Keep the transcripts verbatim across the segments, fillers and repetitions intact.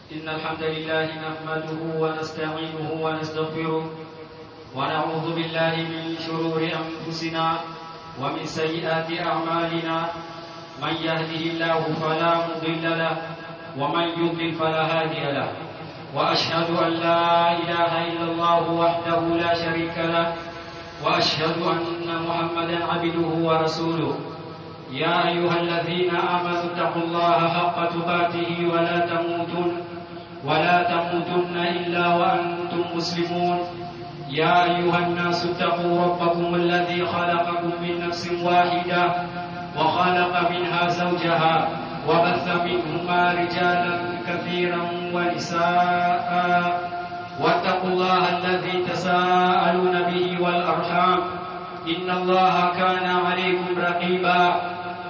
إن الحمد لله نحمده ونستعينه ونستغفره ونعوذ بالله من شرور أنفسنا ومن سيئات أعمالنا من يهده الله فلا مضل له ومن يضلل فلا هادي له وأشهد أن لا إله إلا الله وحده لا شريك له وأشهد أن محمدا عبده ورسوله يا أيها الذين آمنوا اتقوا الله حق تقاته ولا تموتن ولا تموتن إلا وأنتم مسلمون يا أيها الناس اتقوا ربكم الذي خلقكم من نفس واحدة وخلق منها زوجها وبث منهما رجالا كثيرا ونساء واتقوا الله الذي تساءلون به والأرحام إن الله كان عليكم رقيبا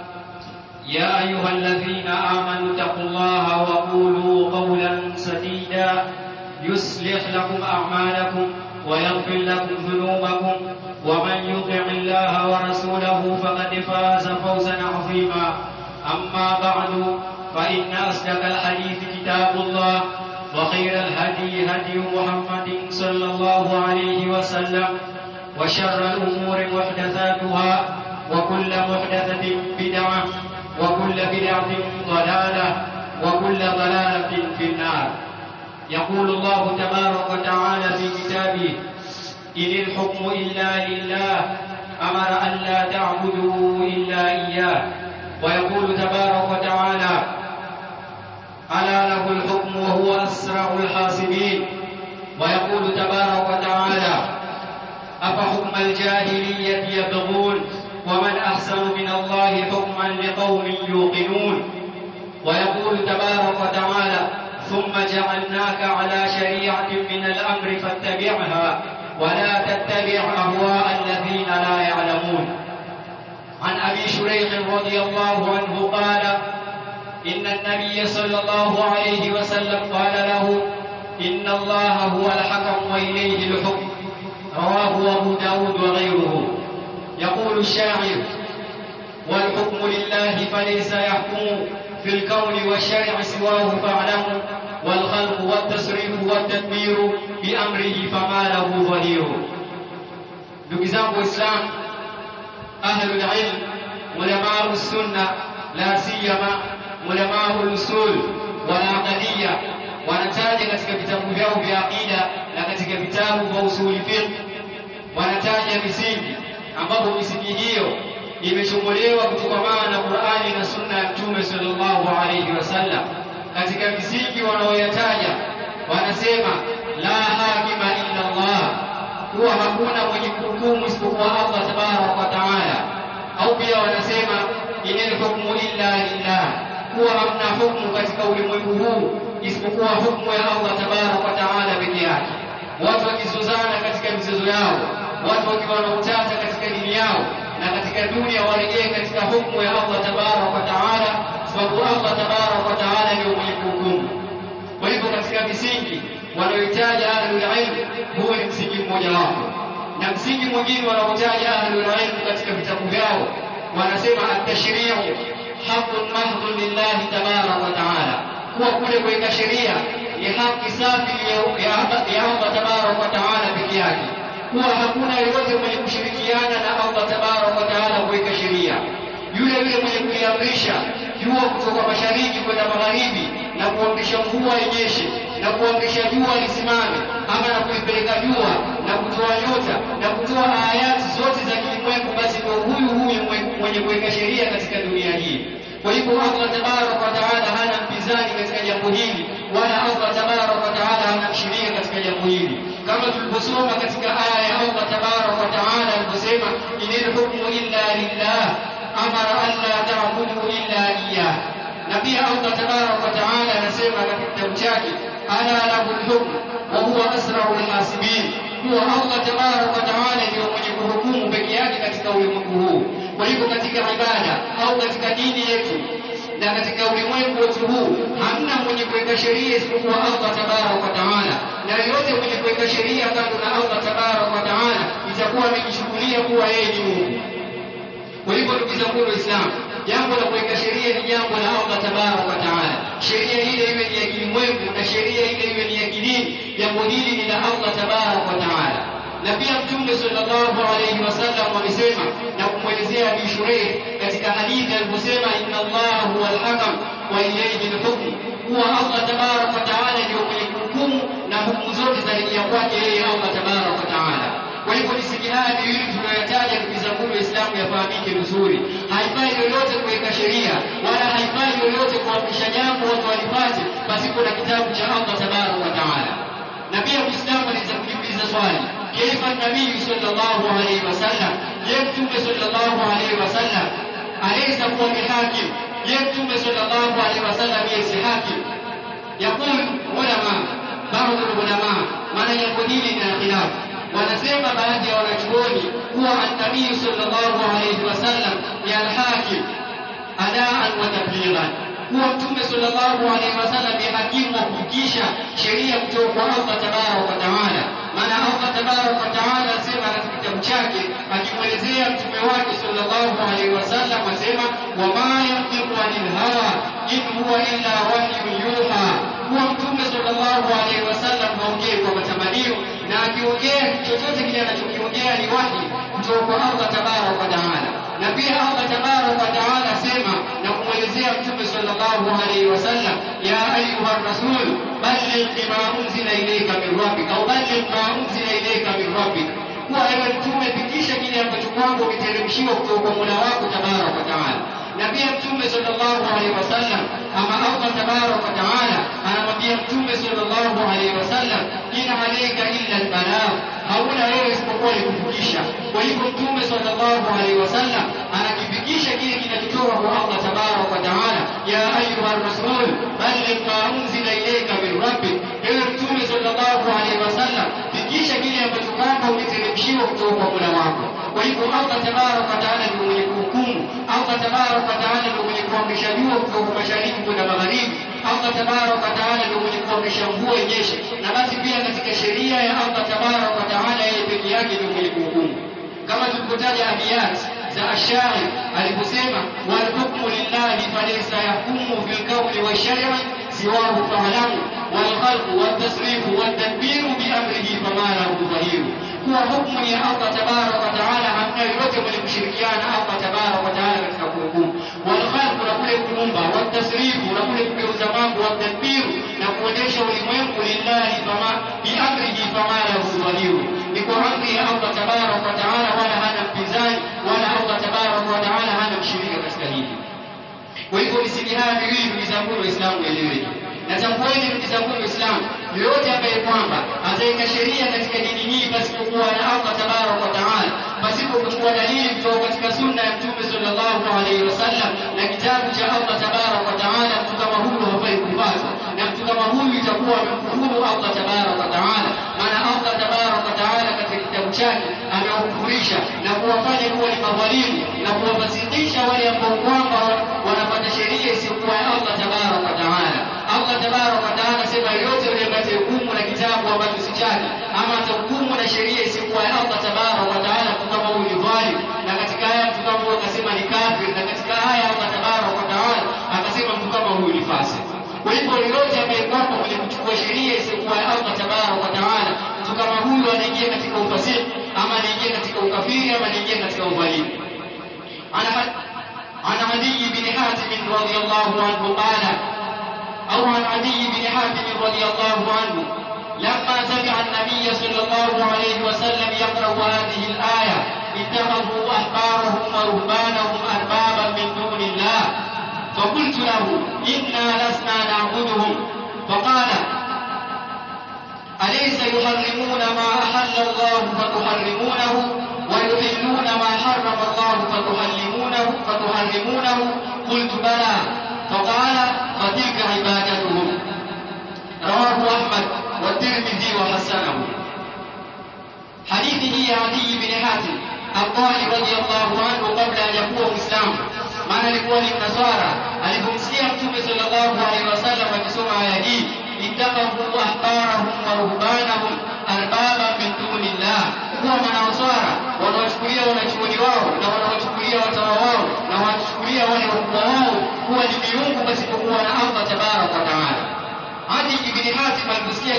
يا أيها الذين آمنوا اتقوا الله وقولوا قولا سديدا يصلح لكم أعمالكم ويغفر لكم ذنوبكم ومن يطع الله ورسوله فقد فاز فوزا عظيما أما بعد فإن أصدق الحديث كتاب الله وخير الهدي هدي محمد صلى الله عليه وسلم وشر الأمور محدثاتها وكل محدثة بدعة وكل بدعة ضلالة وكل ضلالة في النار. يقول الله تبارك وتعالى في كتابه إن الحكم إلا لله أمر أن لا تعبدوا إلا إياه ويقول تبارك وتعالى ألا له الحكم وهو أسرع الحاسبين ويقول تبارك وتعالى أفحكم الجاهلية يبغون ومن أحسن من الله حكما لقوم يوقنون ويقول تبارك وتعالى ثم جعلناك على شريعة من الأمر فاتبعها ولا تتبع أهواء الذين لا يعلمون. عن أبي شريح رضي الله عنه قال إن النبي صلى الله عليه وسلم قال له إن الله هو الحكم وإليه الحكم رواه أبو داود وغيره. يقول الشاعر والحكم لله فليس يحكم في الكون والشرع سواه فاعلموا والخلق والتصريف والتدبير بأمره فما له ظهير. ndugu zangu Waislamu, ahlul ilm, ulama sunna, la siyama ulama usul wal aqidiyya, wanataja katika vitabu vyao vya aqida na katika vitabu vya usuli fiqh, wanataja misingi ambapo misingi hiyo imechombolewa kutokana na Qur'ani na sunna ya Mtume sallallahu alayhi wasallam. Katika misingi wanaoyataja wanasema la hakima illa Allah, kuwa hakuna mwenye kuhukumu isipokuwa Allah tabaraka wa taala. Au pia wanasema inal hukmu illa lillah, kuwa hamna hukumu katika ulimwengu huu isipokuwa hukumu ya Allah tabaraka wa taala pekee yake. Watu wakizozana katika mizozo yao, watu wakiwa na utata katika dini yao na katika dunia, warejee katika hukumu ya Allah tabaraka wa taala, sababu Allah tabaraka wa taala ndio mwenye kuhukumu. Kwa hivyo katika misingi wanaoitaja ahlul ilm, huo ni msingi mmoja wapo, na msingi mwingine wanaotaja ahlul ilm katika vitabu vyao wanasema at-tashri'u haqqun mahdhun lillahi tabaraka wa taala, kuwa kule kuweka sheria ni haki safi ya Allah tabaraka wa taala pekee yake, kuwa hakuna yeyote mwenye kushirikiana na Allah tabaraka wa taala kuweka sheria. Yule yule mwenye kuiamrisha jua kutoka mashariki kwenda magharibi na kuamrisha mvua inyeshe na kuamrisha jua lisimame, ama na kuipeleka jua na kutoa nyota na kutoa ayati zote za kilimwengu, basi ndio huyu huyu mwenye kuweka sheria katika dunia hii. Kwa hivyo Allah tabaraka wa taala hana mpinzani katika jambo hili, wala Allah tabaraka wa taala hana mshirika katika jambo hili, kama tuliposoma katika aya ya Allah tabaraka wa taala aliposema inal hukmu illa lillah amara an la ta'budu illa iyyah. Na pia Allah tabaraka wa taala anasema katika kitabu chake ala lahu al-hukm wa huwa asra'ul hasibin, kuwa Allah tabaraka wa taala ndio mwenye kuhukumu pekee yake katika ulimwengu huu. Kwa hivyo katika ibada au katika dini yetu na katika ulimwengu wetu huu hamna mwenye kuweka sheria isipokuwa Allah tabaraka wa taala, na yote mwenye kuweka sheria kando na Allah tabaraka wa taala itakuwa amejishughulia kuwa yeye ni Mungu. Kwa hivyo ndugu zangu Waislamu, jambo la kuweka sheria ni jambo la Allah tabaraka wa taala. Sheria ile iwe ni ya kilimwengu na sheria iwe ni ya kidini, jambo hili ni la Allah tabarak wa taala. Na pia Mtume sallallahu alayhi wasallam amesema na kumwelezea Abi Shuraih katika hadithi aliposema, inna Allah huwa al-hakam wa ilayhi al-hukm, huwa Allah tabarak wa taala ndio mwenye hukumu na hukumu zote zarejea kwake yeye Allah tabarak wa taala. Kwa hivyo misingi haya miwili tunayotaja ndugu zangu Waislamu yafahamike vizuri. Haifai yoyote kuweka sheria wala haifai yoyote kuamrisha jambo watu walipate pasipo na kitabu cha Allah tabarak wa taala. Na pia Muislamu anaweza kujiuliza swali, kaifa nabii sallallahu alayhi wasallam, je, Mtume sallallahu alayhi wasallam alaysa kuwa ni hakim? Je, Mtume sallallahu alayhi wasallam yeye si hakim? Yakul ulama, baadhi ya ulama, maana jambo hili lina khilafu. Wanasema baadhi ya wanachuoni kuwa an-nabii sallallahu alayhi wasallam ni al-hakim adaan wa tablighan, kuwa Mtume sallallahu alayhi wasallam ni hakimu wa kufikisha sheria kutoka kwa Allah tabarak wa taala. Maana Allah tabarak wa taala asema katika kitabu chake akimwelezea mtume wake sallallahu alayhi wasallam, asema wama yantiqu anil hawa in huwa illa wahyun yuha, kuwa Mtume sallallahu alayhi wasallam haongei kwa matamanio, na akiongea chochote kile anachokiongea ni wahi kutoka kwa Allah tabarak wa taala. Na pia Allah tabarak wa taala asema na kumwelezea Mtume sallallahu alayhi wasallam, ya ayuha rasul balligh bima unzila ilayka min rabbika au balligh ma unzila ilayka min rabbika, kuwa ewe Mtume fikisha kile ambacho kwako kiteremshiwa kutoka kwa Mola wako tabarak wa taala. Na pia Mtume sallallahu alayhi wasallam ama Allah tabarak wa taala anamwambia Mtume sallallahu alayhi wasallam, in alayka illa al-balagh, hauna wewe isipokuwa kufikisha. Kwa hivyo Mtume sallallahu alayhi wasallam anakifikisha kile kinachotoka kwa Allah tabarak wa taala. Ya ayuha rasul balligh ma unzila ilayka min rabbik, ewe Mtume sallallahu alayhi wasallam fikisha kile ambacho kwako umeteremshiwa kutoka kwa Mola wako. Kwa hivyo Allah tabarak wa taala ndiye mwenye kuhukumu, Allah tabarak wa taala ndiye mwenye kuamrisha jua kutoka mashariki kwenda magharibi, Allah tabarak wa taala ndiye mwenye kuamrisha mvua inyeshe. Na basi pia katika sheria ya Allah tabarak wa taala yeye peke yake ndiye mwenye kuhukumu, kama tulivyotaja abiyat za Ash-Sha'ir aliposema, wal hukmu lillahi falaysa yahkumu bil qawli wa shar'i siwahu fa'lamu wal khalqu wat tasrifu wat tadbiru bi amrihi fama lahu dhahir, kuwa hukumu ya Allah tabarak wa taala hamna yote mwenye kushirikiana Allah tabarak wa taala katika kuhukumu. Wal khalqu na kule kuumba, wat tasrifu na kule kugeuza mambo, wat tadbiru na kuendesha ulimwengu, lillahi fama bi amrihi fama lahu dhahir, ni kwa amri ya Allah tabarak wa taala, wala hana mpinzani wala Allah tabarak wa taala hana mshirika katika hili. Kwa hivyo misingi haya miwili ndugu zangu Waislamu eleweke. Na tambueni ndugu zangu Waislamu, yoyote ambaye kwamba ataweka sheria katika dini hii pasipokuwa na Allah tabarak wa taala, pasipo kuchukua dalili kutoka katika sunna ya Mtume sallallahu alayhi wasallam na kitabu cha Allah tabarak wa taala, mtu kama huyu hafai kufuatwa, na mtu kama huyu itakuwa amemkufuru Allah tabarak wa taala. Maana Allah tabarak wa taala katika kitabu chake amewakufurisha na kuwafanya kuwa ni madhalimu na kuwafasidisha wale ambao kwamba wanapata sheria isiyokuwa ya Allah tabarak wa taala. Allah tabarak wa taala sema yote yule ambaye hukumu na kitabu ambacho si chake ama atahukumu na sheria isiyokuwa ya Allah tabarak wa taala, kama huyu ni dhalim. Na katika aya mtu kama huyu akasema ni kafir, na katika aya Allah tabarak wa taala akasema mtu kama huyu ni fasik. Kwa hivyo yote ambaye kwamba mwenye kuchukua sheria isiyokuwa ya Allah tabarak wa taala, mtu kama huyu anaingia katika ufasiki ama anaingia katika ukafiri ama anaingia katika udhalimu. Ana ana Adi bin Hatim radhiyallahu anhu qala, أو عن عدي بن حاتم رضي الله عنه لما سمع النبي صلى الله عليه وسلم يقرأ هذه الآية اتخذوا أحبارهم ورهبانهم أربابا من دون الله، فقلت له إنا لسنا نعبدهم، فقال أليس يحرمون ما أحل الله فتحرمونه ويحلون ما حرم الله فتحرمونه فتحرمونه قلت بلى، فقال فتلك عبادتهم. رواه أحمد والترمذي وحسنه. حديثه عدي بن حاتم الطائي رضي الله عنه قبل أن يكون مسلم، maana alikuwa ni Mnaswara. Alipomsikia Mtume sallallahu alaihi wasallam akisoma aya hii, ittaqahu ahbarahum wa ruhbanahum arbaba min dunillah, kuwa Manaswara wanawachukulia wanachuoni wao na wanawachukulia watawa wao na wanawachukulia wale wakubwa wao kuwa ni miungu pasipokuwa na Allah tabarak wa taala. Adi ibn Hatim aliposikia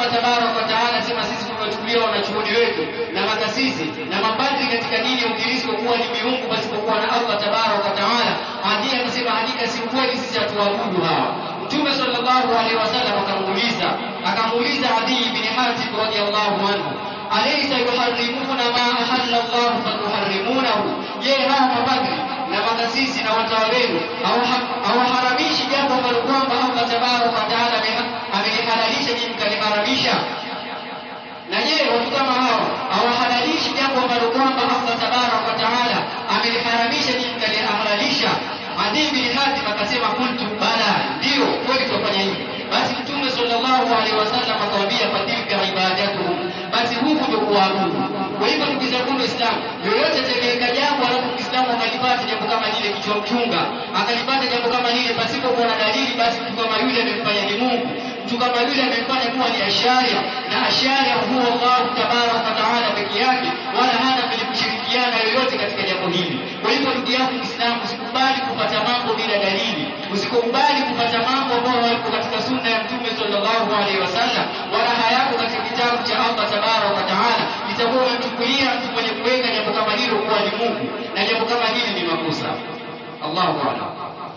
Allah tabaraka wa taala sema sisi tumewachukulia wanachuoni wetu na makasisi na mapadri katika dini ya Ukristo kuwa ni miungu pasipokuwa na Allah tabaraka wa taala. Adi anasema hakika si kweli, sisi hatuabudu hawa. Mtume sallallahu alaihi wasallam akamuuliza akamuuliza Adi ibn Hatim radhiyallahu anhu, alaysa yuharrimuna ma ahalla Allah fatuharrimunahu, je, hawa mapadri na makasisi na watawa wenu hawaharamishi jambo ambalo kwamba Allah tabaraka wa taala amelihalalisha nyinyi mkaliharamisha? Na je, watu kama hawa hawahalalishi jambo ambalo kwamba Allah tabaraka wa taala ameliharamisha nyinyi mkalihalalisha? Adi bin Hatim akasema kuntu bala, ndio kweli tufanya hivi. Basi Mtume sallallahu alaihi wasallam akawaambia fatilka ibadatuhum, basi huku ndio kuabudu. Kwa hivyo ndugu zangu Waislamu, yoyote atakayeka jambo alafu Muislamu akalipata jambo kama lile kichwa mchunga, akalipata jambo kama lile pasipo kuwa na dalili, basi mtu kama yule amemfanya ni Mungu, mtu kama yule amemfanya kuwa ni asharia, na asharia huwa Allah tabaraka wa taala peke yake, wala hana kushirikiana yoyote katika jambo hili. Kwa hivyo ndugu yangu Muislamu, usikubali kupata mambo bila dalili, usikubali kupata mambo ambayo hayako katika sunna ya Mtume sallallahu alaihi wasallam, wala hayako katika kitabu cha Allah tabaraka wa taala. Itakuwa umemchukulia mtu mwenye kuweka jambo kama hilo kuwa ni Mungu, na jambo kama hili ni makosa. Allahu a'lam.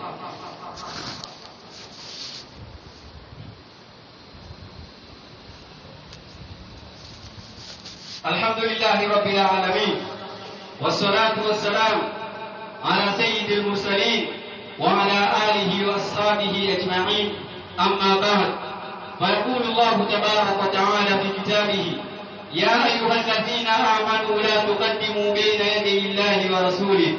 Alhamdulillahi rabbil alamin, wassalatu wassalamu ala sayyidil mursalin wa ala alihi wa ashabihi ajma'in, amma ba'd. فيقول الله تبارك وتعالى في كتابه يا أيها الذين آمنوا لا تقدموا بين يدي الله ورسوله.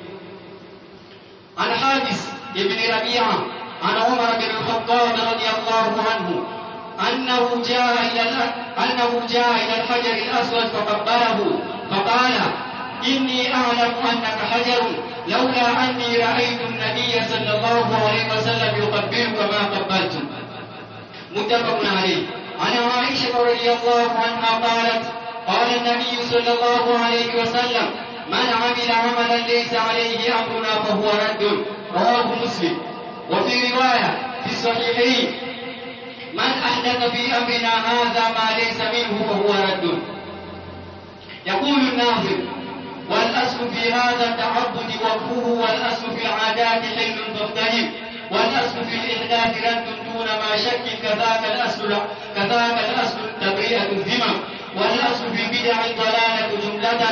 عن حادث ابن ربيعة عن عمر بن الخطاب رضي الله عنه أنه جاء إلى أنه جاء إلى الحجر الأسود فقبله فقال إني أعلم أنك حجر لولا أني رأيت النبي صلى الله عليه وسلم يقبلك ما قبلت. متفق عليه. عن عائشة رضي الله عنها قالت قال النبي صلى الله عليه وسلم من عمل عملا ليس عليه أمرنا فهو رد. رواه مسلم. وفي رواية في الصحيحين من أحدث في أمرنا هذا ما ليس منه فهو رد. يقول الناظم والأصل في هذا التعبد وقفه، والأصل في العادات حل فافتهم، والأصل في الإحداث رد دون ما شك، كذاك الأصل كذاك الأصل تبرئة الذمم، والأصل في البدع ضلالة جملة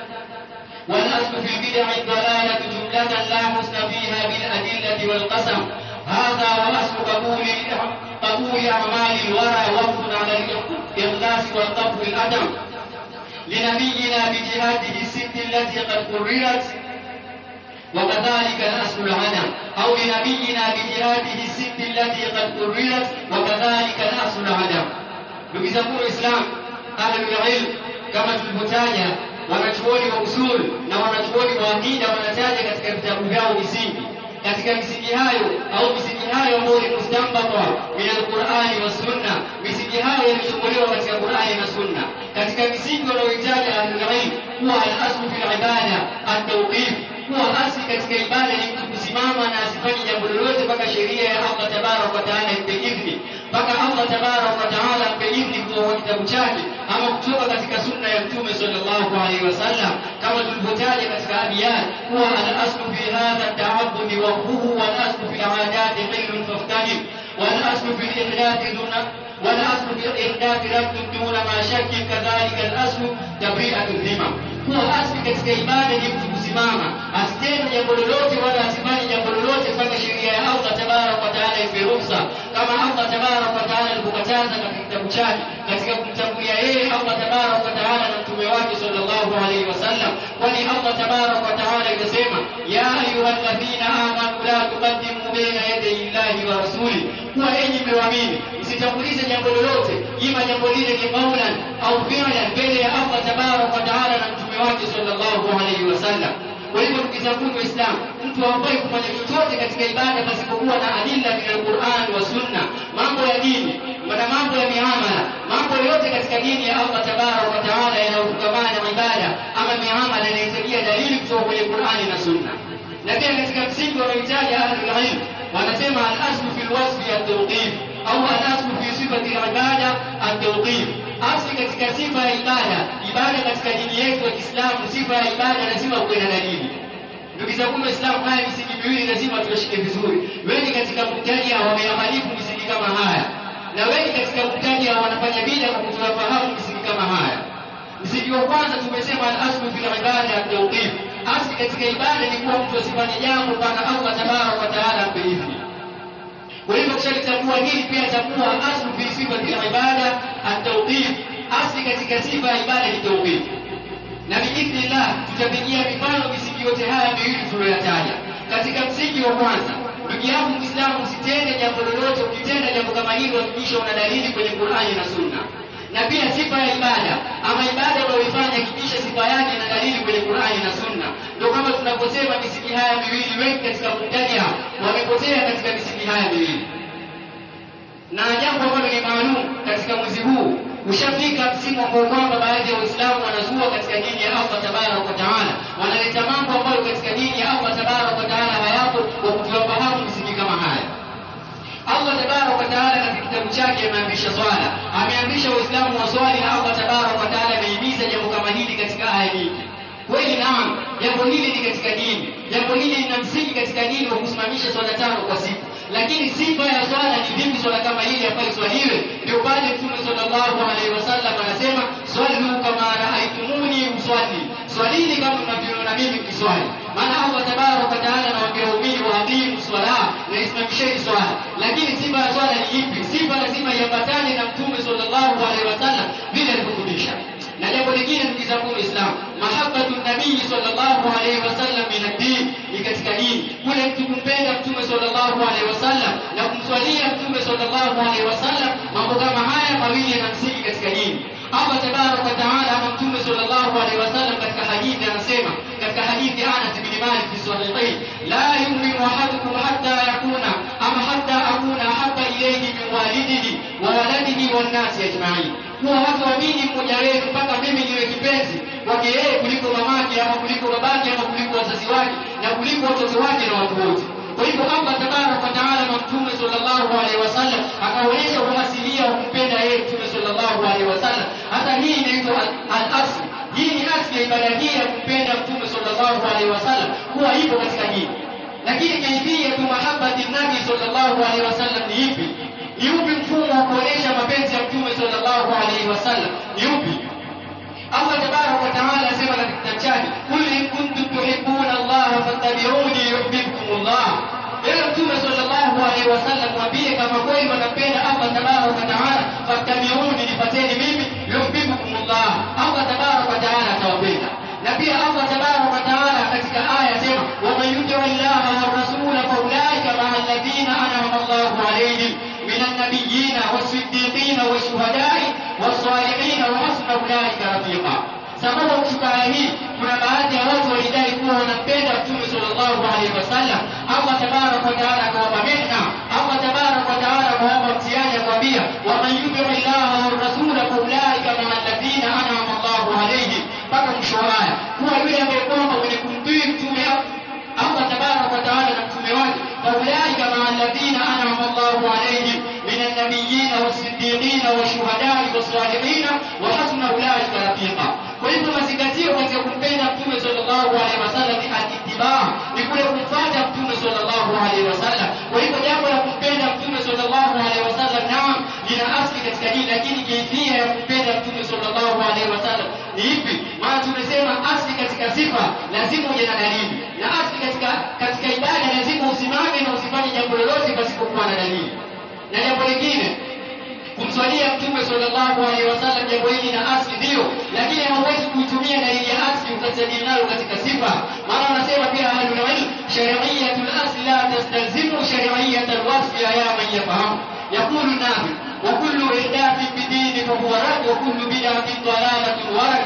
والأصل في البدع ضلالة جملة لا حسن فيها بالأدلة والقسم. هذا وأصل قبول قبول أعمال الورى وقف على الإخلاص والقبول الأدم لنبينا بجهاده الست التي قد قررت، وكذلك الأصل العدم، أو لنبينا بجهاده الست التي قد قررت وكذلك الأصل العدم. ndugu zangu Waislamu, ahlul ilm kama tulivyotaja, wanachuoni wa usul na wanachuoni wa aqida wanataja katika vitabu vyao misingi. Katika misingi hayo au misingi hayo ambayo ni mustambata min al-Qur'ani wa sunna, misingi hayo yaliyochukuliwa katika Qur'ani na sunna. Katika misingi wanaoitaja ahlul ilm huwa al-aslu fil ibada at-tawqif, huwa asli katika ibada ni mtu kusimama na asifanye jambo lolote mpaka sheria ya Allah tabaraka wa taala impe idhni, mpaka Allah tabaraka wa taala impe idhni kutoka kitabu chake ama kutoka katika sunna ya Mtume sallallahu alaihi wasallam, kama tulivyotaja katika abiyat huwa al-aslu fi hadha at-ta'abbud wa huwa wal-aslu fi al-'adat hilun faftahim, wal-aslu fi al-ihdath duna wal-aslu fi al-ihdath radd duna ma shakki, kadhalika al-aslu tabri'atu dhimam. Huwa asli katika ibada ni mtu kusimama asitende jambo lolote wala asifanye jambo lolote mpaka sheria ya Allah tabaraka wa taala ipe ruhusa, kama Allah tabaraka wa taala alipokataza katika kitabu chake katika kumtangulia yeye Allah tabaraka wa taala na mtume wake sallallahu alaihi wasallam. Kwani Allah tabaraka wa taala yasema ya ayyuhalladhina amanu la tuqaddimu baina yaday Allahi wa rasuli, kwa enyi mlioamini msitangulize jambo lolote, ima jambo lile ni qaulan au fi'lan, mbele ya Allah tabaraka wa taala na mtume wake sallallahu alaihi wasallam. Kwa hivyo ndugu zangu Waislamu, mtu hafai kufanya chochote katika ibada pasipokuwa na adilla min al-Qur'an wa sunna. Mambo ya dini na mambo ya miamala, mambo yote katika dini ya Allah tabaraka wa taala yanayofungamana na ibada ama miamala inahitajia dalili kutoka kwenye Qur'ani na sunna. Na pia katika msingi wanaohitaji ahlul ilm wanasema al-aslu fil wasfi at-tawqif au al-aslu fi sifati al-ibada at-tawqif. Asli katika sifa ya ibada, ibada katika dini yetu ya Kiislamu, sifa ya ibada lazima kuwe na dalili. Ndugu zangu Waislamu, haya misingi miwili lazima tushike vizuri. Wengi katika mubtadi wamehalifu misingi kama haya, na wengi katika mubtadi wanafanya bid'a kwa kutofahamu misingi kama haya. Msingi wa kwanza tumesema al-aslu fil ibada at-tawqif. Asli katika ibada ni kuwa mtu asifanye jambo mpaka Allah tabaraka wa taala ampe idhini. Kwa hivyo tukishatambua hili, pia takuwa aslu fi sifati al-ibada at-tawqif. Asli katika sifa ya ibada ni tawqif. Na biidhnillah tutapigia mifano misingi yote haya miwili tuliyotaja. Katika msingi wa kwanza, ndugu yangu Muislamu, usitende jambo lolote, ukitenda jambo kama hilo hakikisha una dalili kwenye Qur'ani na Sunna. Na pia sifa ya ibada, ama ibada unayoifanya hakikisha sifa yake ina dalili kwenye Qur'ani na Sunna. Ndio kama tunaposema misingi haya miwili, wengi katika mubtadi'a wamepotea katika misingi haya miwili. Na jambo ambalo ni maalum katika mwezi huu, ushafika msimu ambao kwamba baadhi ya Waislamu wanazua katika dini ya Allah tabaraka wa taala, wanaleta mambo ambayo katika dini ya Allah tabaraka wa taala hayapo, kwa kutofahamu misingi kama haya. Allah tabaraka wa taala katika kitabu chake ameamrisha swala, ameamrisha Waislamu waswali, na Allah tabaraka wa taala amehimiza jambo kama hili katika aya nyingi. Kweli naam, jambo hili ni katika dini, jambo hili lina msingi katika dini wa kusimamisha swala tano kwa siku. Lakini sifa ya swala ni vipi swala kama hili hapa iswaliwe? Ndio pale Mtume sallallahu alaihi wasallam anasema, swallu kama raaitumuni usalli, swalini kama mnavyoona mimi kiswali. Maana Allah tabaraka wa taala anawaambia waumini waaqimu swala, na isimamisheni swala. Lakini sifa ya swala ni ipi? Sifa lazima iambatane na Mtume sallallahu alaihi wasallam vile alivyofundisha. Na jambo lingine ndugu zangu Waislamu, mahabbatu nabii sallallahu alaihi wasallam min ad-din, ni katika dini. Kule mtu kumpenda Mtume sallallahu alaihi wasallam na kumswalia Mtume sallallahu alaihi wasallam, mambo kama haya mawili yana msingi katika dini. Allah tabaraka wa taala ama Mtume sallallahu alaihi wasallam katika hadithi anasema, katika hadithi Anas bin Malik fi sahihain, la yu'minu ahadukum hatta yakuna ama hatta akuna habba ilayhi min walidihi wa waladihi wan nasi ajma'in. Kuwa hataamini mmoja wenu mpaka mimi niwe kipenzi kwake yeye kuliko mamake ama kuliko babake ama kuliko wazazi wake na kuliko watoto wake na watu wote. Kwa hivyo Allah tabaraka wa taala na Mtume sallallahu alaihi wasallam akaonyesha uasilia wa kumpenda yeye Mtume sallallahu alaihi wasallam. Hata hii inaitwa al-asl. Hii ni asli ya ibada hii ya kumpenda Mtume sallallahu alaihi wasallam, kuwa ipo katika dini. Lakini kaifia tu mahabbati nabii sallallahu alaihi wasallam ni ipi? Ni upi mfumo wa kuonesha mapenzi ya Mtume sallallahu alaihi wasallam? Ni upi? Allah tabaraka wa taala asema katika kitabu chake, qul in kuntum tuhibbuna Allah fattabi'uni yuhibbukumullah. Ewe Mtume sallallahu alaihi wasallam, mwambie kama kweli mnapenda Allah tabaraka wa taala, fattabi'uni, nifuateni mimi, yuhibbukumullah, Allah tabaraka wa taala atawapenda. Na pia Allah tabaraka wa taala katika aya asema, wa man yuti Allaha wa rasula fa ulaika ma'a alladhina an'ama Allahu alaihim من النبيين والصديقين والشهداء والصالحين وحسن أولئك رفيقا. Sababu kutoka hii, kuna baadhi ya watu walidai kuwa wanampenda Mtume sallallahu alaihi wasallam. Allah tabaraka wa taala akawapa mehna, Allah tabaraka wa taala akawapa mtihani, akwambia wa man yuti Allaha wa rasula fa ulaika ma'a alladhina an'ama Allahu alaihim, mpaka mwisho wa aya. Kuwa yule ambaye kwamba mwenye kumtii Mtume Allah tabaraka wa taala na mtume wake, fa ulaika ma'a alladhina an'ama Allahu alaihim min an-nabiyyin was-siddiqin wash-shuhada'i was-salihin wa hasuna ulaika rafiqa. Kwa hivyo mazingatio katika kumpenda Mtume sallallahu alaihi wasallam ni al-ittiba', ni kule kumfuata Mtume sallallahu alaihi wasallam. Kwa hivyo jambo la kumpenda Mtume sallallahu alaihi wasallam naam lina asili katika dini, lakini kaifia ya kumpenda Mtume sallallahu alaihi wasallam ni ipi? Maana tumesema asili katika sifa lazima uje na dalili, na asili katika katika ibada lazima usimame na usifanye jambo lolote pasipokuwa na dalili. Na jambo lingine, kumswalia Mtume sallallahu alaihi wasallam, jambo hili na asili ndio, lakini hauwezi kuitumia dalili ya asili ukajadili nayo katika sifa. Maana wanasema pia ahlul ilm, shar'iyyatul asli la tastalzimu shar'iyyatul wasfi ya man yafahamu. Yaqulu nabi wa kullu ihdathin bidini fa huwa rad wa kullu bid'atin dalalatin wa rad.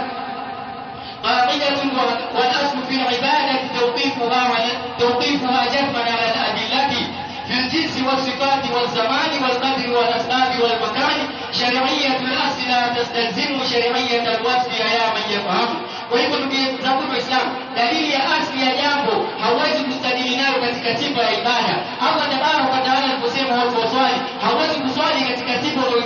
قاعدة والأصل في العبادة توقيفها توقيفها جزما على الأدلة في الجنس والصفات والزمان والقدر والأسباب والمكان. شرعية الأصل لا تستلزم شرعية الوصف يا من يفهم. Kwa hivyo ndugu zangu Waislamu, dalili ya asili ya jambo hauwezi kustadili nayo katika sifa ya ibada. Allah tabaraka wa taala aliposema watu waswali, hauwezi kuswali katika sifa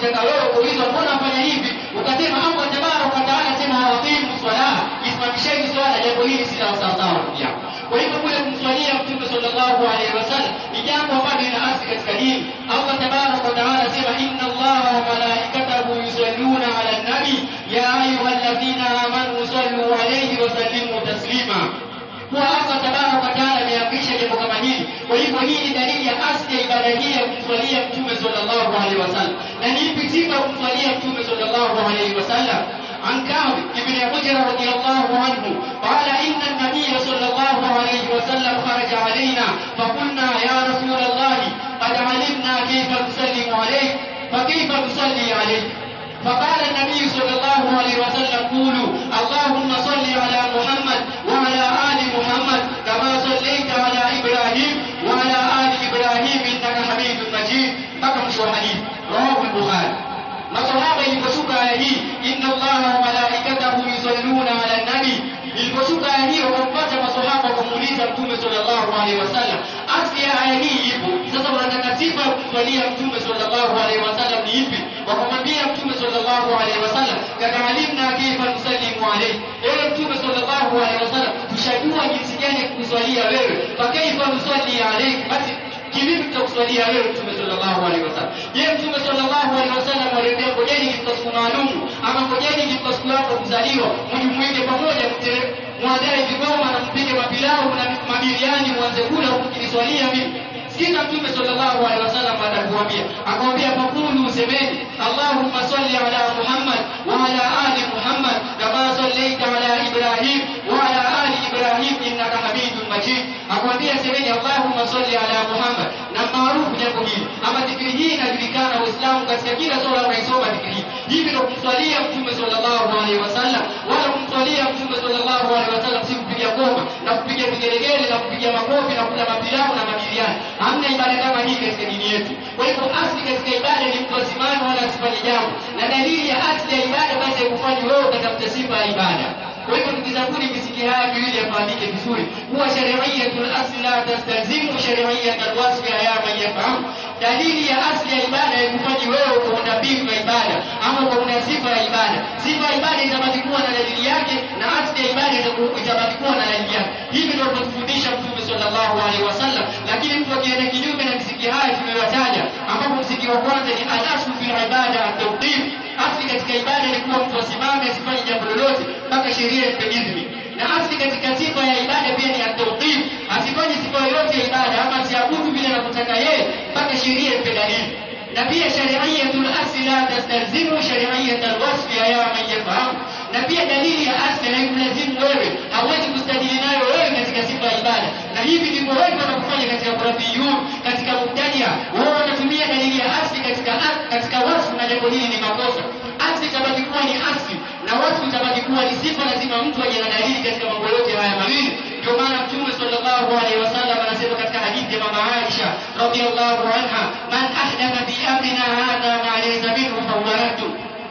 ukitaka wewe kuulizwa mbona afanya hivi, ukasema Allah tabaraka wa taala sema hawaqimu swala, isimamisheni swala, jambo hili si sawa sawa pia. Kwa hivyo kule kumswalia Mtume sallallahu alaihi wasallam ni jambo ambalo lina asili katika dini. Allah tabaraka wa taala sema inna Allaha wa malaikatahu yusalluna ala nabi ya ayyuhalladhina amanu sallu alayhi wa sallimu taslima. Kwa Allah tabaraka wa taala ameamrisha jambo kama hili. Kwa hivyo hii ni dalili ya asili ya ibada hii ya kumswalia Mtume sallallahu alaihi wasallam. Na ni ipi sifa kumswalia Mtume sallallahu alaihi wasallam? عن كعب بن عجرة رضي الله عنه قال إن النبي صلى الله عليه وسلم خرج علينا فقلنا يا رسول الله قد علمنا كيف نسلم عليك فكيف نصلي عليك؟ فقال النبي صلى الله عليه وسلم قولوا اللهم صل على محمد وعلى آل محمد كما صليت على إبراهيم وعلى آل إبراهيم إنك حميد مجيد. بكم شو حديث رواه البخاري. Masahaba iliposhuka aya hii inna Allaha wa malaikatahu yusalluna ala nabi, iliposhuka aya hii wakampata masahaba kumuuliza Mtume sallallahu alaihi wasallam asili ya aya hii ipo. Sasa wanataka sifa kumswalia Mtume sallallahu alaihi wasallam ni ipi? Wakamwambia Mtume sallallahu alaihi wasallam kad alimna kaifa nusallimu alayhi, ewe Mtume sallallahu alaihi wasallam tushajua jinsi gani kukuswalia wewe, fa kaifa nusalli alayk, basi kivipi tutakuswalia wewe Mtume sallallahu alaihi wasallam? Je, Mtume sallallahu alaihi wasallam aliambia ngojeni katika siku maalum ama ngojeni katika siku yako kuzaliwa mjumuike pamoja muandae vigoma na mpige mapilau na mabiliani muanze kula kukiniswalia mimi? Sina. Mtume sallallahu alaihi wasallam atakuambia, akamwambia fakulu, semeni Allahumma salli ala Muhammad wa ala ali Muhammad kama sallaita ala Ibrahim wa ala ali Ibrahim innaka Hamidum Majid. Akamwambia semeni Allahumma salli ala Muhammad. Na maarufu jambo hili ama dhikri hii inajulikana Uislamu katika kila sura unaisoma dhikri hii. Hivi ndio kumswalia Mtume sallallahu alaihi wasallam. Wala kumswalia Mtume sallallahu alaihi wasallam si kupiga ngoma na kupiga vigelegele na kupiga makofi na kula mapilau na mabiliani. Hamna ibada kama hii katika dini yetu. Kwa hivyo asili katika ibada ni mtu asimame wala asifanye jambo, na dalili ya asili ya ibada basi haikufanyi wewe ukatafuta sifa ya ibada. Kwa hivyo tukizabuni misingi haya miwili yafahamike vizuri, huwa shari'iyatul asli la tastazimu shari'iyatul wasfi ya man yafahamu. Dalili ya asili ya ibada haikufanyi wewe ukaunda mbinu ya ibada ama ukaunda sifa ya ibada. Sifa ya ibada itabaki kuwa na dalili yake na asili ya ibada itabaki kuwa na dalili yake. Hivi ndio tunafundisha Mtume sallallahu alaihi wasallam. Lakini mtu akienda kinyume na misingi haya tuliyotaja, ambapo msingi wa kwanza ni al-aslu fil ibada at-tawqif. Asili katika ibada ni kuwa mtu asimame asifanye jambo lolote mpaka sheria ipe idhini. Na asili katika sifa ya ibada pia ni at-tawqif, asifanye sifa yoyote ya ibada ama asiabudu bila anataka yeye mpaka sheria ipe dalili. Na pia shari'iyatul asli la tastalzimu shari'iyatul wasfi ya man yafahamu. Na pia dalili ya asli haimlazimu wewe, hauwezi kustadili nayo wewe katika sifa ya ibada. Na hivi ndivyo wengi wanafanya katika kurafiyun, katika mubtadia. Wao wanatumia dalili ya asli katika katika wasfu, na jambo hili ni makosa. Asli itabaki kuwa ni asli na wasfu itabaki kuwa ni sifa. Lazima mtu aje na dalili katika mambo yote haya mawili. Ndio maana Mtume sallallahu alaihi wasallam anasema katika hadithi ya mama Aisha radhiyallahu anha, man ahdatha fi amrina hadha ma laysa minhu fa huwa raddu.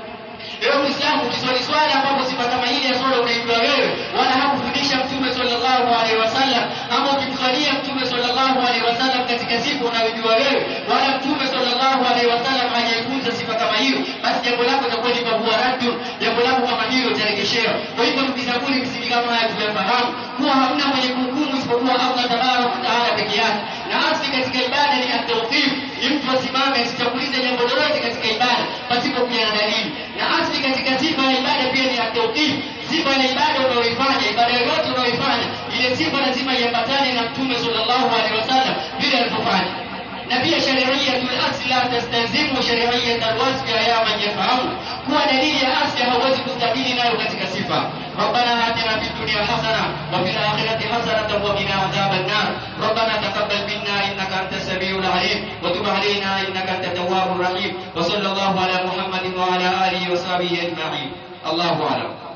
Leo Muislamu ukiswali swala ambapo sifa kama ile ya swala unaijua wewe, wala hakufundisha Mtume sallallahu alaihi wasallam, ama ukimswalia Mtume sallallahu alaihi wasallam katika sifa unayojua wewe, wala Mtume sallallahu alaihi wasallam hajaifunza sifa kama hiyo, basi jambo lako litakuwa ni kwa raddu, jambo lako kama hilo utarejeshewa. Kwa hivyo tukizabuni msingi kama haya tuyafahamu kuwa hamna mwenye kuhukumu isipokuwa Allah tabaraka wa taala peke yake. Na asili katika ibada ni at-tawqif, mtu asimame asichagulize jambo lolote katika ibada pasipo kuwa na dalili. Na asili katika sifa ya ibada pia ni at-tawqif, sifa ya ibada unayoifanya, ibada yoyote unayoifanya, ile sifa lazima iambatane na Mtume sallallahu alaihi wasallam vile alivyofanya. Na pia shari'iyatul asli la tastazimu shari'iyatul wasfi ya man yafahamu, kuwa dalili ya asli hauwezi kustadili nayo katika sifa. ربنا آتنا في الدنيا حسنة وفي الآخرة حسنة وقنا عذاب النار. ربنا تقبل منا إنك أنت السميع العليم وتب علينا إنك أنت التواب الرحيم. وصلى الله على محمد وعلى آله وصحبه أجمعين. الله أعلم.